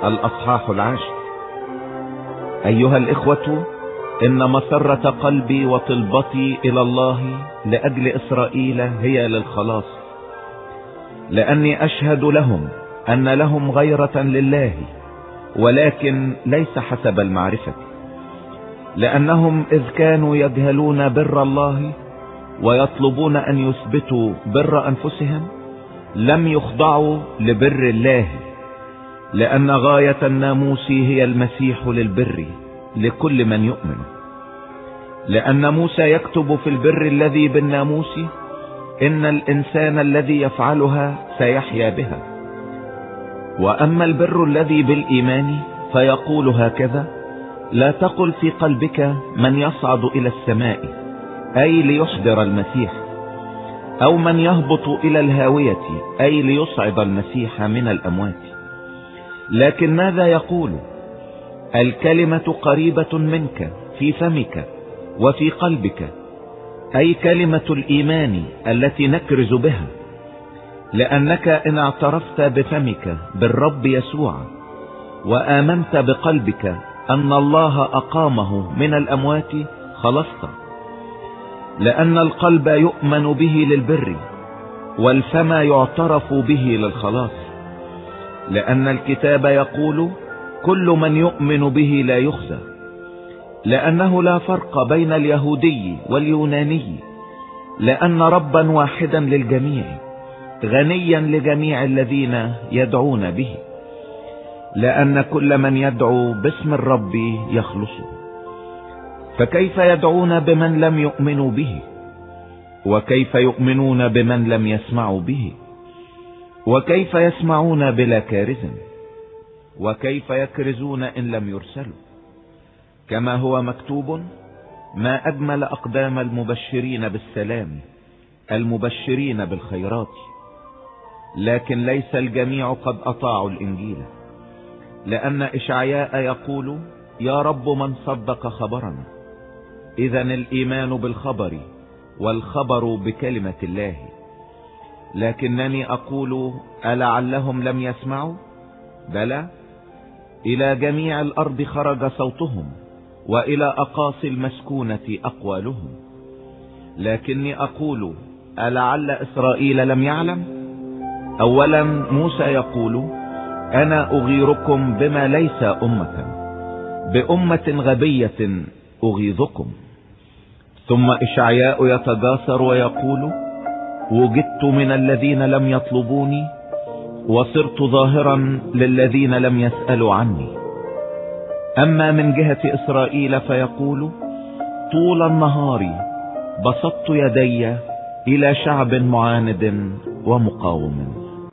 الأصحاح 10. أيها الإخوة، إن مسرة قلبي وطلبتي إلى الله لأجل إسرائيل هي للخلاص، لأني أشهد لهم أن لهم غيرة لله، ولكن ليس حسب المعرفة، لأنهم إذ كانوا يجهلون بر الله ويطلبون أن يثبتوا بر أنفسهم لم يخضعوا لبر الله، لأن غاية الناموس هي المسيح للبر لكل من يؤمن. لأن موسى يكتب في البر الذي بالناموس إن الإنسان الذي يفعلها سيحيا بها، وأما البر الذي بالإيمان فيقول هكذا: لا تقل في قلبك من يصعد إلى السماء، أي ليحضر المسيح، أو من يهبط إلى الهاوية، أي ليصعد المسيح من الأموات. لكن ماذا يقول؟ الكلمة قريبة منك في فمك وفي قلبك، أي كلمة الإيمان التي نكرز بها. لأنك إن اعترفت بفمك بالرب يسوع وآمنت بقلبك أن الله أقامه من الأموات خلصت. لأن القلب يؤمن به للبر، والفم يعترف به للخلاص. لأن الكتاب يقول: كل من يؤمن به لا يخزى، لأنه لا فرق بين اليهودي واليوناني، لأن ربا واحدا للجميع، غنيا لجميع الذين يدعون به، لأن كل من يدعو باسم الرب يخلص. فكيف يدعون بمن لم يؤمنوا به؟ وكيف يؤمنون بمن لم يسمعوا به؟ وكيف يسمعون بلا كارز؟ وكيف يكرزون إن لم يرسلوا؟ كما هو مكتوب: ما أجمل أقدام المبشرين بالسلام، المبشرين بالخيرات. لكن ليس الجميع قد أطاعوا الإنجيل. لأن إشعياء يقول: يا رب من صدق خبرنا؟ إذن الإيمان بالخبر، والخبر بكلمة الله. لكنني أقول: ألعلهم لم يسمعوا؟ بلى، إلى جميع الأرض خرج صوتهم، وإلى أقاصي المسكونة أقوالهم. لكني أقول: ألعل إسرائيل لم يعلم؟ أولا موسى يقول: أنا أغيركم بما ليس أمة، بأمة غبية أغيظكم. ثم إشعياء يتجاسر ويقول: وجدت من الذين لم يطلبوني، وصرت ظاهرا للذين لم يسألوا عني. أما من جهة إسرائيل فيقول: طول النهار بسطت يدي إلى شعب معاند ومقاوم.